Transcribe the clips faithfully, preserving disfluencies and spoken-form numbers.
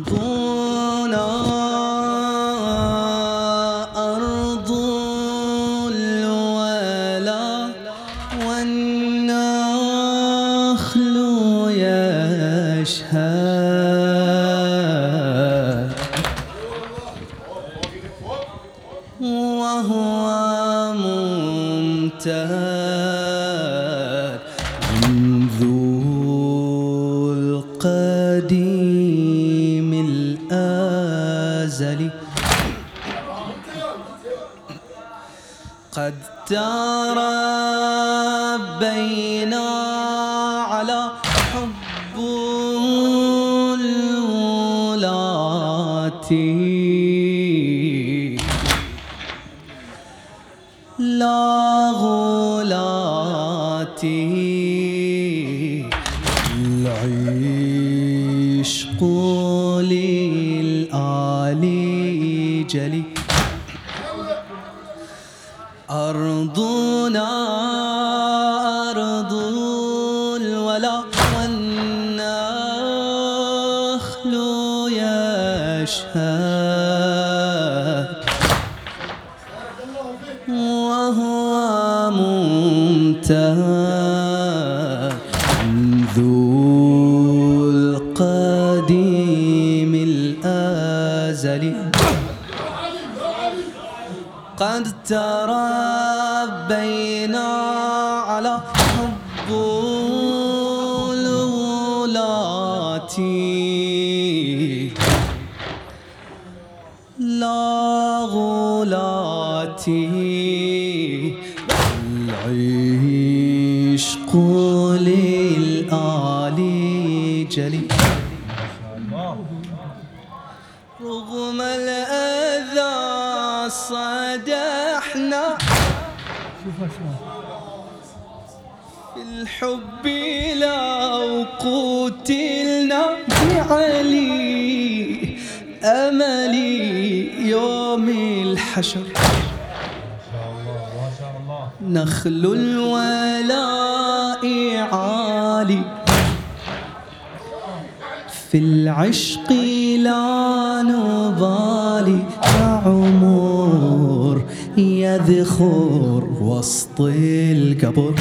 أرضنا أرض الولا والنخل يشهد وهو ممتد منذ القديم الأزلي قد تربينا على حب الولاة لا غلاتي العشق للآل جلي أرضنا أرض الولا والنخل يشهد وهو ممتد منذ القديم الأزلي قد تربينا على حب الولاة لا غلاتي العشق للآل جلي رغم الأذى صدحنا في الحب لو قتلنا بعلي أملي يوم الحشر نخل الولاء عالي في العشق لا نبالي يا عمر يذخر وسط القبر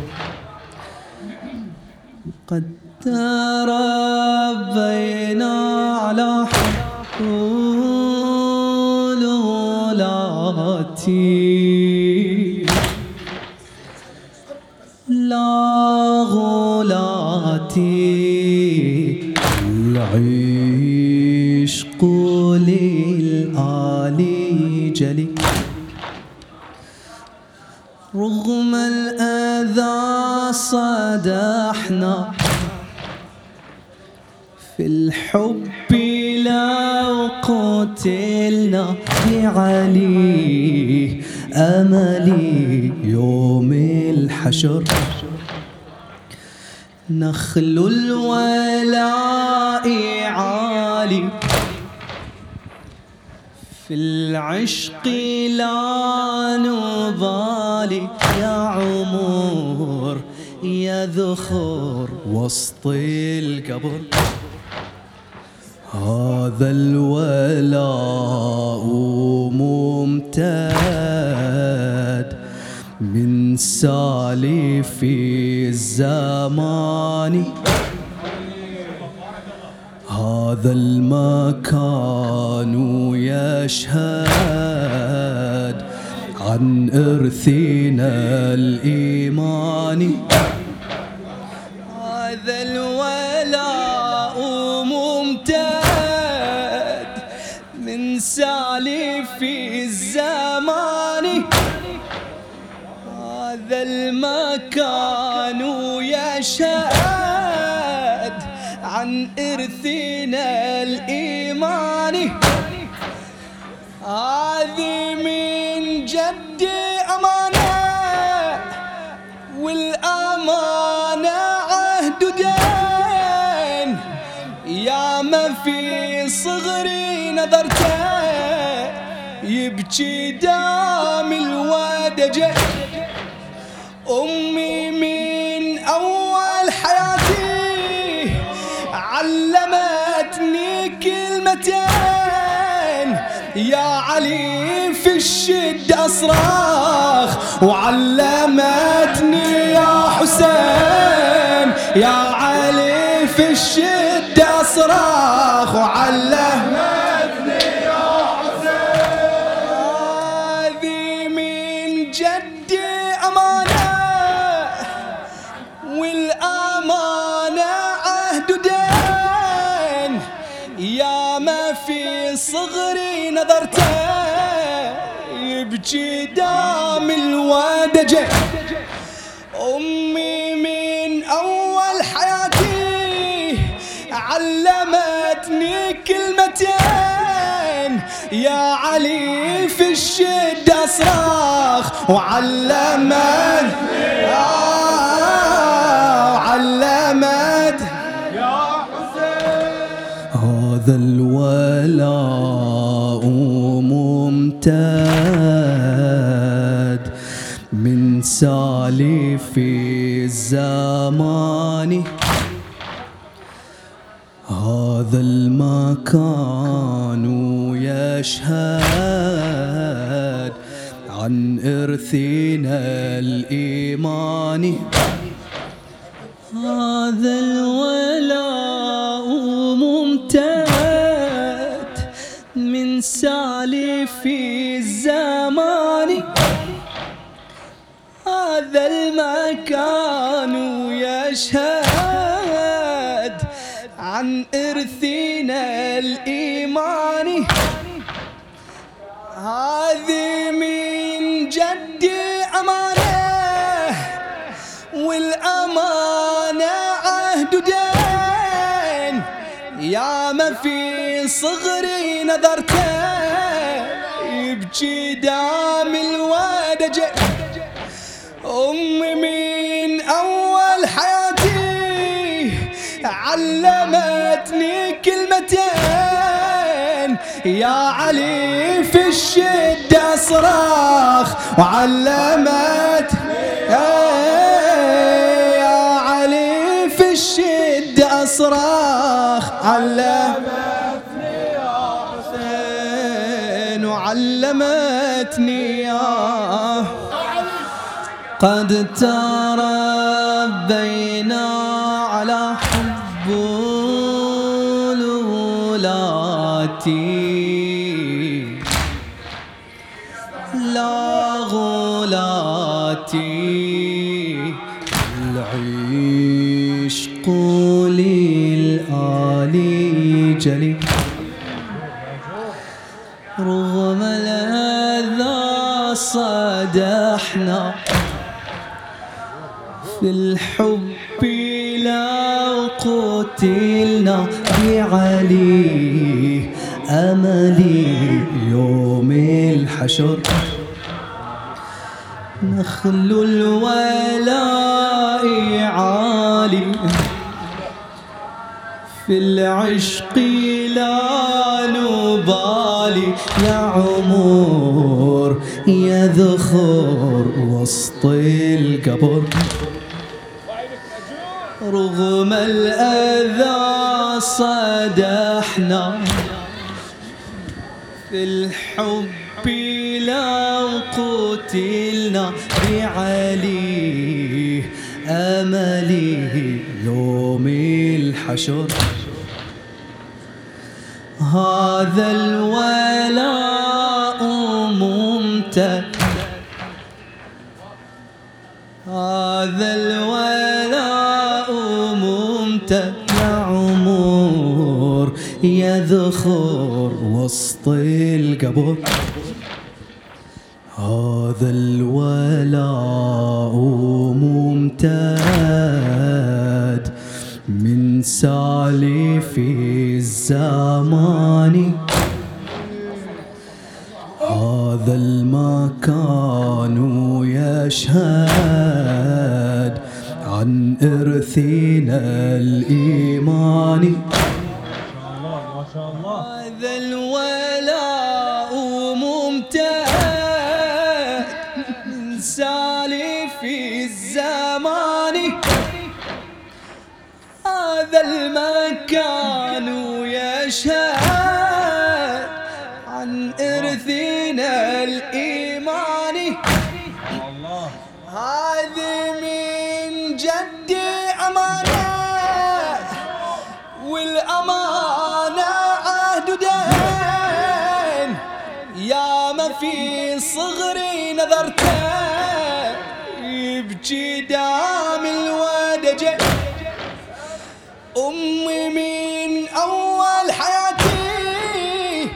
قد تربينا على حب الولاة لا غلاتي العشق للآل جلي رغم الأذى صدحنا في الحب لو قتلنا بعلي أملي يوم الحشر نخل الولاء عالي في العشق لا نبالي يا عمر يذخر وسط القبر هذا الولاء ممتد من سالف الزمان هذا المكان يشهد عن إرثنا الإيمان هذا الولاء ممتد من سالف الزمان هذا المكان يشهد عن إرثنا الإيمان هذه من جدي أمانة والأمانة عهد دين يا ما في صغري نظرته يبكي دام الودجة أمي من أول حياتي علمتني كلمة كلمتين يا علي في الشدة أصراخ وعلمتني يا حسين يا علي في الشدة أصراخ وعلمتني يا حسين هذه من جدي أمانة والأمانة عهد دين يا ما في صغري نظرته يبكي دام الودجة أمي من أول حياتي علمتني كلمتين يا علي في الشدة أصراخ وعلمتني وعلمت يا حسين هذا الولاء ممتد من سالف الزمان هذا المكان يشهد عن إرثنا الإيماني هذا الولاء ممتد من سالف الزمان هذا المكان يشهد عن إرثنا الإيماني هذه من جدي أمانة والأمانة عهد دين يا ما في صغري نظرته يبكي دام الودجة أمي من أول حياتي علمتني كلمتين يا علي في الشدة صراخ وعلمت يا علي في الشدة صراخ علمتني يا حسين وعلمتني يا قد تربينا على حب الولاتي لا غلاتي العشق للآلي جلي رغم الأذى صدحنا في الحب لو قتلنا بعلي أملي يوم الحشر نخل الولاء عالي في العشق لا نبالي يا عمر يا ذخر وسط القبر رغم الأذى صدحنا في الحب لو قتلنا بعلي أملي يوم الحشر هذا الولاء ممتد هذا الولاء ممتد يا عمر يا ذخر وسط القبر هذا الولاء ممتد من سالف الزمان هذا المكان يشهد عن إرثنا الإيماني هذا الولاء ممتد من سالف الزمان هذا المكان يشهد إرثنا الإيماني. هذه من جدي أمانة، والأمانة عهد ودين. يا ما في صغري نظرته يبكي دام الودجة. أمي من أول حياتي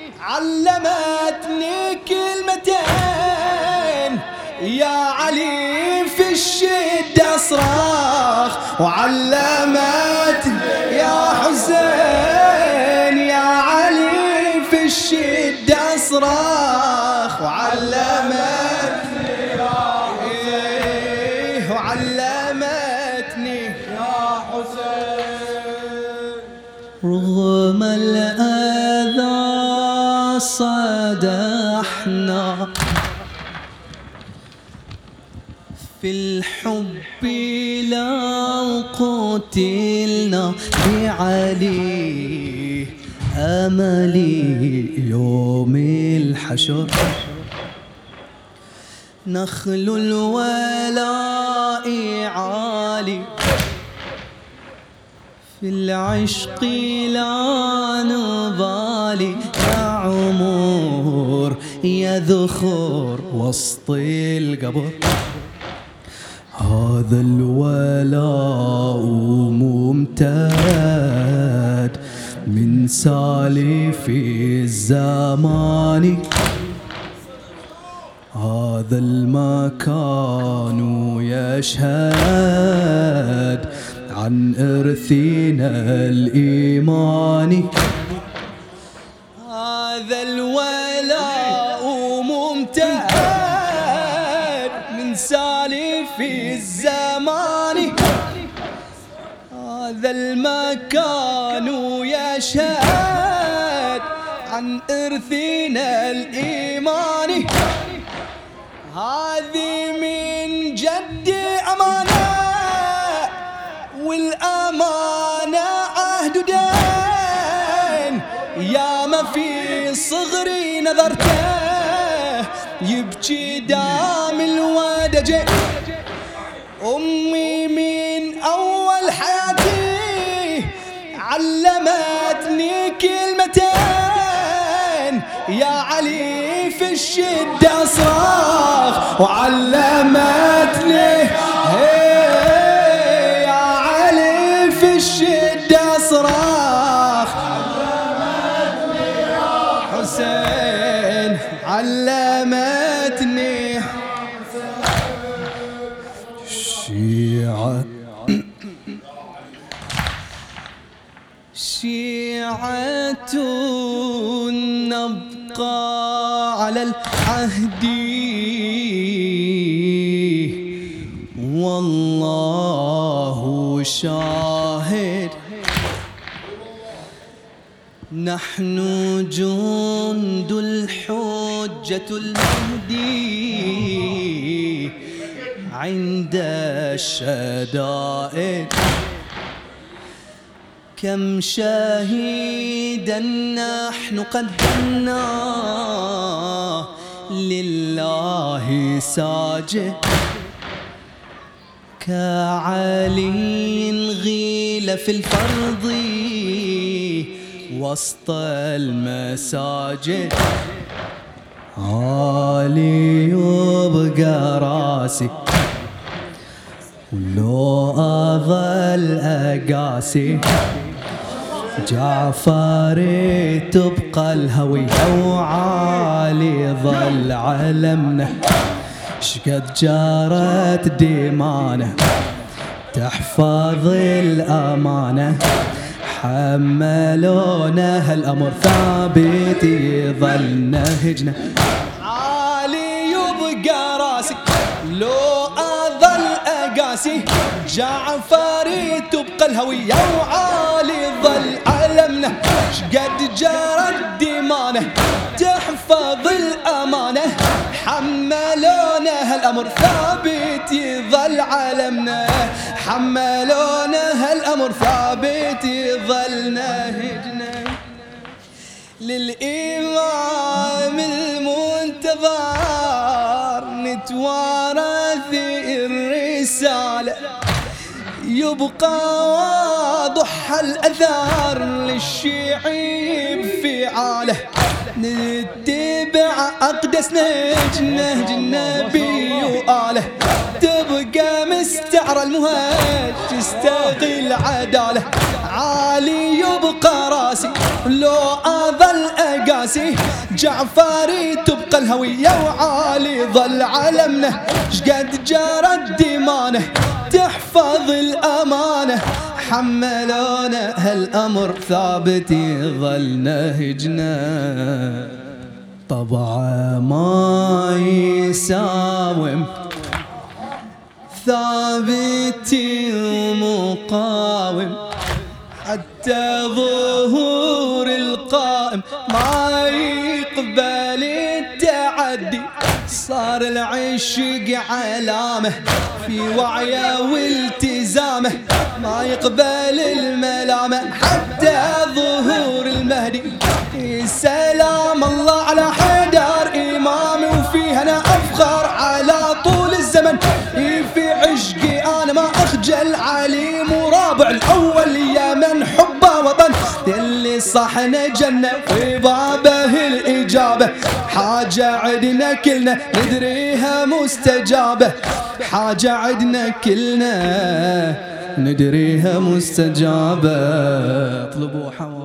علمتني كلمتين، يا علي في الشدة أصرخ، وعلمتني يا حسين، يا علي في الشدة أصرخ، وعلمتني يا حسين، وعلمتني يا حسين. رغم الأذى صدحنا في الحب لو قتلنا بعلي، أملي يوم الحشر نخل الولاء عالي. في العشق لا نبالي، يا عمر يا ذخور وسط القبر. هذا الولاء ممتد من سالف الزمان. هذا المكان يشهد عن إرثنا الإيماني. هذا الولاء ممتد من سالف الزمان. هذا المكان يشهد عن إرثنا الإيماني. هذه من جدي أمانة، والأمانة عهد ودين. يا ما في صغري نظرته يبكي دام الودجة. أمي من أول حياتي علمتني كلمتين، يا علي في الشدة أصرخ، وعلمتني يا علي في الشدة أصرخ، علمتني يا حسين، علمتني شيعة شيعة نبقى على العهد، والله شاهد. نحن جند الحجة المهدي عند الشدائد. كم شهيدا نحن قدمنا لله ساجد. كعلي غيل في الفرض وسط المساجد. علي يبقى راسي ولو أظل أقاسي. جعفر تبقى الهوية وعالي ظل علمنا. شقد جارت ديمانه تحفظ الأمانة. حملونا هالأمر ثابت يظل نهجنا. عالي يبقى راسي لو أظل أقاسي. جعفري تبقى الهوية وعالي ظل علمنا. شقد جرت ديمانه تحفظ الأمانة. حملونا هالأمر ثابت يظل علمنا. حملونا هالأمر ثابت يظل نهجنا. للإمام انتظار نتوارث الرسالة، يبقى واضح الأثار للشيعي بفعاله، نتبع أقدس نهج نهج النبي وآله، تبقى مستعر المهج تستغل عداله، عالي يبقى راسي لو أظل أقاسي، جعفري تبقى الهوية وعالي ظل علمنا، شقد جرت دمانه تحفظ الأمانة، حملونا هالأمر ثابت يظل نهجنا، طبعا ما يساوم ثابت ومقاوم، حتى ظهور القائم ما يقبل التعدي، صار العشق علامة في وعيه والتزامه، ما يقبل الملامة حتى ظهور المهدي، سلام الله على حيدر إمامي، وفيها أنا أفخر على طول الزمن، في عشقي أنا ما أخجل، عليم ورابع الأول يا من حبه وطن، اللي صحنا جنة في بابه الإجابة، حاجة عدنا كلنا ندريها مستجابة، حاجة عدنا كلنا ندريها مستجابة، اطلبوا حوالي